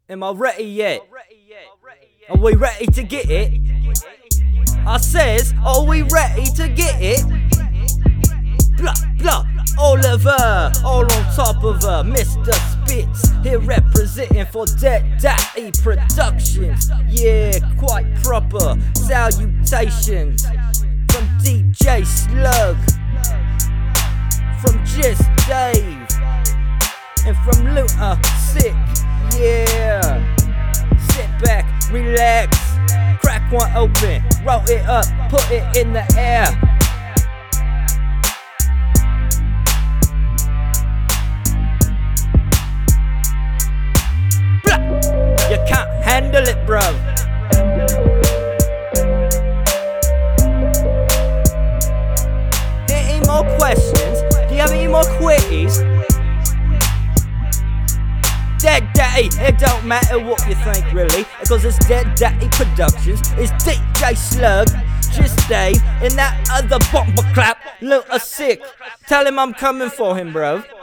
Am I ready yet? Are we ready to get it? I says, are we ready to get it? Blah, blah, Oliver, all on top of her. Mr. Spitz, here representing for Dead Daddy Productions. Yeah, quite proper. Salutations from DJ Slug, from Just Dave, and from Looter Sick. Yeah, sit back, relax, crack one open, roll it up, put it in the air. Blah. You can't handle it, bro. Any more questions? Do you have any more quickies? Dead Daddy, it don't matter what you think really, because it's Dead Daddy Productions. It's DJ Slug, Just Dave, and that other bomber clap, Looter Sick. Tell him I'm coming for him, bro.